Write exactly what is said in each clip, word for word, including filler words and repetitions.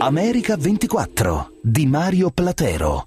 America ventiquattro di Mario Platero.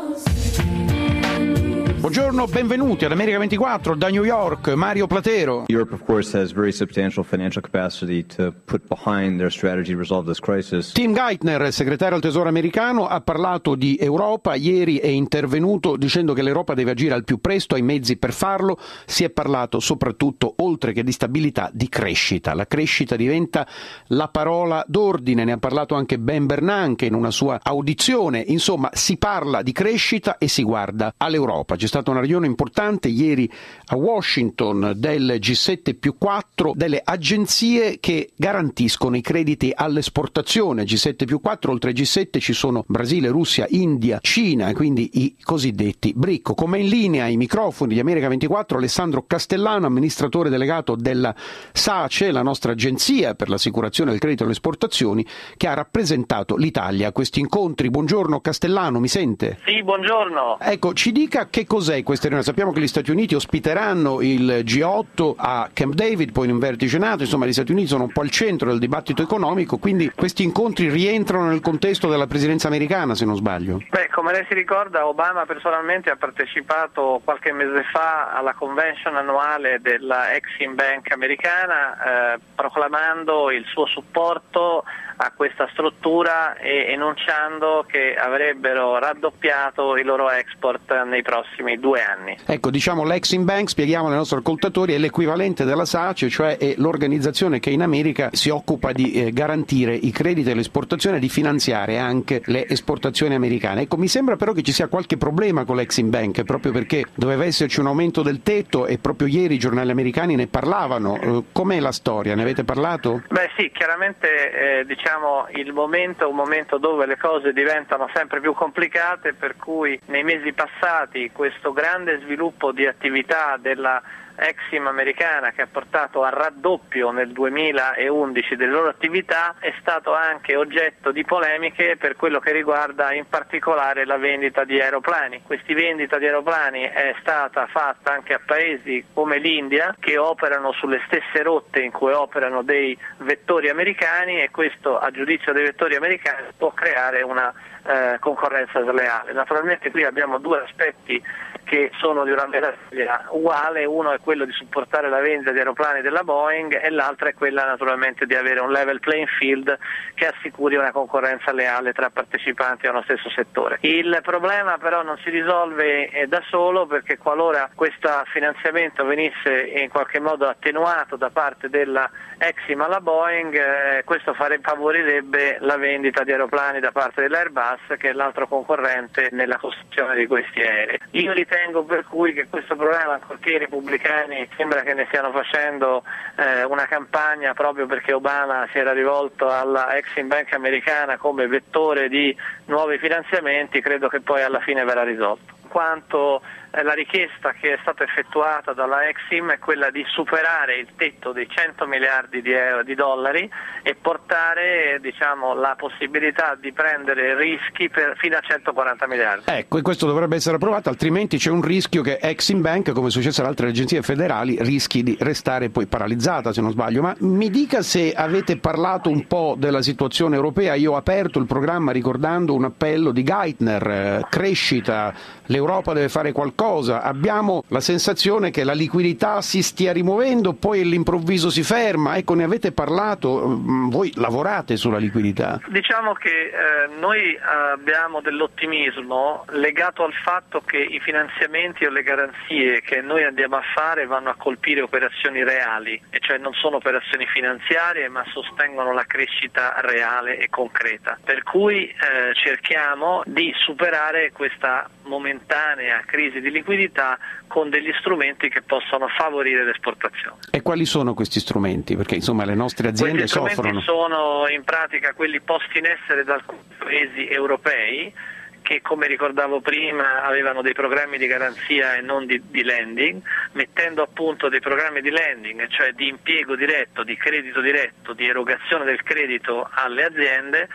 Buongiorno, benvenuti ad America ventiquattro da New York, Mario Platero. Europe, of course, has very substantial financial capacity to put behind their strategy to resolve this crisis. Tim Geithner, segretario al Tesoro americano, ha parlato di Europa. Ieri è intervenuto dicendo che l'Europa deve agire al più presto, ha i mezzi per farlo. Si è parlato soprattutto, oltre che di stabilità, di crescita. La crescita diventa la parola d'ordine, ne ha parlato anche Ben Bernanke in una sua audizione. Insomma, si parla di crescita e si guarda all'Europa. C'è stata una riunione importante ieri a Washington del G sette più quattro, delle agenzie che garantiscono i crediti all'esportazione. G sette più quattro, oltre G sette ci sono Brasile, Russia, India, Cina, quindi i cosiddetti BRIC. Come in linea ai microfoni di America ventiquattro Alessandro Castellano, amministratore delegato della SACE, la nostra agenzia per l'assicurazione del credito alle esportazioni, che ha rappresentato l'Italia a questi incontri. Buongiorno Castellano, mi sente? Sì, buongiorno. Ecco, ci dica che cos'è questa riunione. Sappiamo che gli Stati Uniti ospiteranno il G otto a Camp David, poi in un vertice NATO, insomma gli Stati Uniti sono un po' al centro del dibattito economico, quindi questi incontri rientrano nel contesto della presidenza americana, se non sbaglio. Beh, come lei si ricorda, Obama personalmente ha partecipato qualche mese fa alla convention annuale della Exim Bank americana, eh, proclamando il suo supporto a questa struttura e enunciando che avrebbero raddoppiato i loro export nei prossimi due anni. Ecco, diciamo l'Exim Bank, spieghiamo ai nostri ascoltatori, è l'equivalente della SACE, cioè è l'organizzazione che in America si occupa di eh, garantire i crediti all'esportazione e di finanziare anche le esportazioni americane. Ecco, mi sembra però che ci sia qualche problema con l'Exim Bank, proprio perché doveva esserci un aumento del tetto e proprio ieri i giornali americani ne parlavano. Eh, com'è la storia? Ne avete parlato? Beh sì, chiaramente eh, diciamo il momento è un momento dove le cose diventano sempre più complicate, per cui nei mesi passati questo grande sviluppo di attività della Exim americana, che ha portato al raddoppio nel duemilaundici delle loro attività, è stato anche oggetto di polemiche per quello che riguarda in particolare la vendita di aeroplani. Questa vendita di aeroplani è stata fatta anche a paesi come l'India, che operano sulle stesse rotte in cui operano dei vettori americani, e questo, a giudizio dei vettori americani, può creare una eh, concorrenza sleale. Naturalmente qui abbiamo due aspetti che sono di una medaglia uguale: uno è quello di supportare la vendita di aeroplani della Boeing e l'altra è quella naturalmente di avere un level playing field che assicuri una concorrenza leale tra partecipanti a uno stesso settore. Il problema però non si risolve eh, da solo, perché qualora questo finanziamento venisse in qualche modo attenuato da parte della Exim alla Boeing, eh, questo fare, favorirebbe la vendita di aeroplani da parte dell'Airbus, che è l'altro concorrente nella costruzione di questi aerei. Io ritengo per cui che questo problema, ancorché i repubblicani sembra che ne stiano facendo eh, una campagna proprio perché Obama si era rivolto alla Exim Bank americana come vettore di nuovi finanziamenti, credo che poi alla fine verrà risolto. Quanto eh, la richiesta che è stata effettuata dalla Exim è quella di superare il tetto dei cento miliardi di, euro, di dollari e portare diciamo, la possibilità di prendere rischi per, fino a centoquaranta miliardi. Ecco, e questo dovrebbe essere approvato, altrimenti c'è un rischio che Exim Bank, come è successo alle altre agenzie federali, rischi di restare poi paralizzata, se non sbaglio. Ma mi dica se avete parlato un po' della situazione europea. Io ho aperto il programma ricordando un appello di Geithner, eh, crescita, l'Europa deve fare qualcosa. Abbiamo la sensazione che la liquidità si stia rimuovendo, poi all'improvviso si ferma. Ecco, ne avete parlato? Voi lavorate sulla liquidità? Diciamo che eh, noi abbiamo dell'ottimismo legato al fatto che i finanziamenti o le garanzie che noi andiamo a fare vanno a colpire operazioni reali, e cioè non sono operazioni finanziarie ma sostengono la crescita reale e concreta. Per cui eh, cerchiamo di superare questa momentanea crisi di liquidità con degli strumenti che possano favorire l'esportazione. E quali sono questi strumenti? Perché insomma le nostre aziende Questi strumenti soffrono. Sono in pratica quelli posti in essere da alcuni paesi europei che, come ricordavo prima, avevano dei programmi di garanzia e non di, di lending, mettendo a punto dei programmi di lending, cioè di impiego diretto, di credito diretto, di erogazione del credito alle aziende,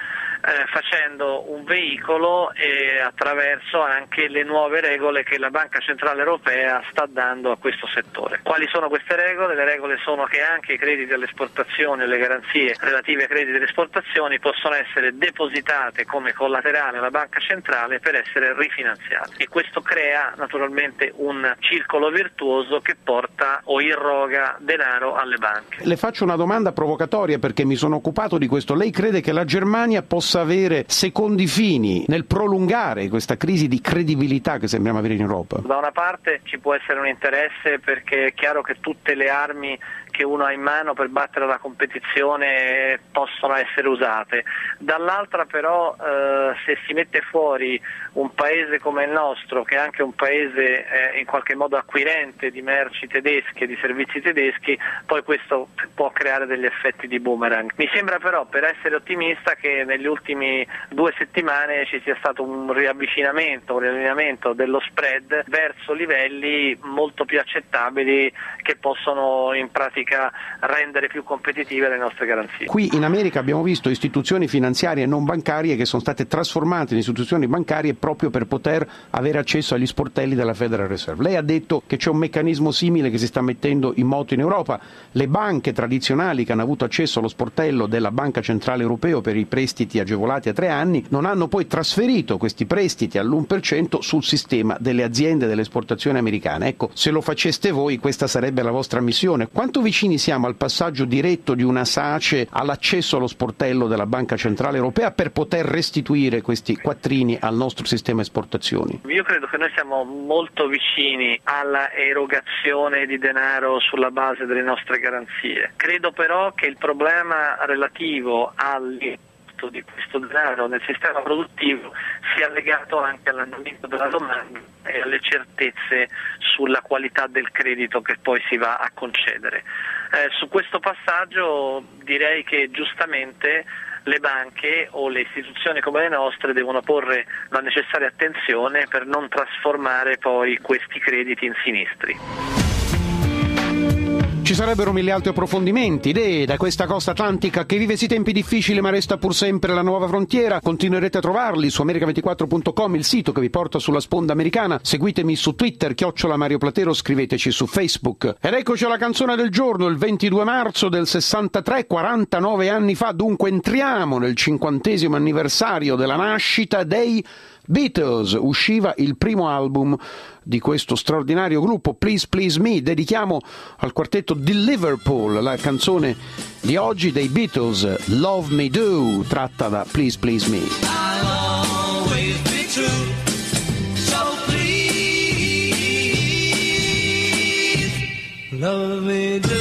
eh, facendo un veicolo e attraverso anche le nuove regole che la Banca Centrale Europea sta dando a questo settore. Quali sono queste regole? Le regole sono che anche i crediti all'esportazione e le garanzie relative ai crediti alle esportazioni possono essere depositate come collaterale alla Banca Centrale per essere rifinanziate, e questo crea naturalmente un circolo virtuoso che porta o irroga denaro alle banche. Le faccio una domanda provocatoria perché mi sono occupato di questo. Lei crede che la Germania possa avere secondi fini nel prolungare questa crisi di credibilità che sembriamo avere in Europa? Da una parte ci può essere un interesse, perché è chiaro che tutte le armi che uno ha in mano per battere la competizione possono essere usate. Dall'altra però eh, se si mette fuori un paese come il nostro, che è anche un paese eh, in qualche modo acquirente di merci tedesche, di servizi tedeschi, poi questo può creare degli effetti di boomerang. Mi sembra però, per essere ottimista, che negli ultimi due settimane ci sia stato un riavvicinamento, un riallineamento dello spread verso livelli molto più accettabili, che possono in pratica rendere più competitive le nostre garanzie. Qui in America abbiamo visto istituzioni finanziarie non bancarie che sono state trasformate in istituzioni bancarie proprio per poter avere accesso agli sportelli della Federal Reserve. Lei ha detto che c'è un meccanismo simile che si sta mettendo in moto in Europa. Le banche tradizionali che hanno avuto accesso allo sportello della Banca Centrale Europea per i prestiti agevolati a tre anni non hanno poi trasferito questi prestiti all'uno per cento sul sistema delle aziende delle esportazioni americane. Ecco, se lo faceste voi questa sarebbe la vostra missione. Quanto vicini siamo al passaggio diretto di una SACE all'accesso allo sportello della Banca Centrale Europea per poter restituire questi quattrini al nostro sistema esportazioni? Io credo che noi siamo molto vicini alla erogazione di denaro sulla base delle nostre garanzie. Credo però che il problema relativo al di questo denaro nel sistema produttivo sia legato anche all'andamento della domanda e alle certezze sulla qualità del credito che poi si va a concedere. Eh, su questo passaggio direi che giustamente le banche o le istituzioni come le nostre devono porre la necessaria attenzione per non trasformare poi questi crediti in sinistri. Ci sarebbero mille altri approfondimenti. Idee da questa costa atlantica che vive sì tempi difficili ma resta pur sempre la nuova frontiera. Continuerete a trovarli su america ventiquattro punto com, il sito che vi porta sulla sponda americana. Seguitemi su Twitter, chiocciola Mario Platero, scriveteci su Facebook. Ed eccoci alla canzone del giorno, il ventidue marzo del sessantatré, quarantanove anni fa. Dunque entriamo nel cinquantesimo anniversario della nascita dei Beatles. Usciva il primo album di questo straordinario gruppo, Please Please Me. Dedichiamo al quartetto di Liverpool la canzone di oggi dei Beatles, Love Me Do, tratta da Please Please Me. I'll always be true, so please, love me do.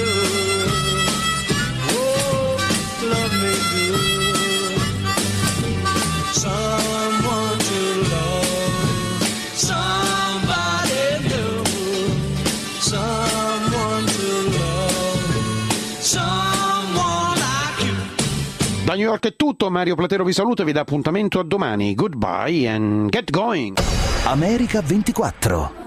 Da New York è tutto, Mario Platero vi saluta e vi dà appuntamento a domani. Goodbye and get going. America ventiquattro.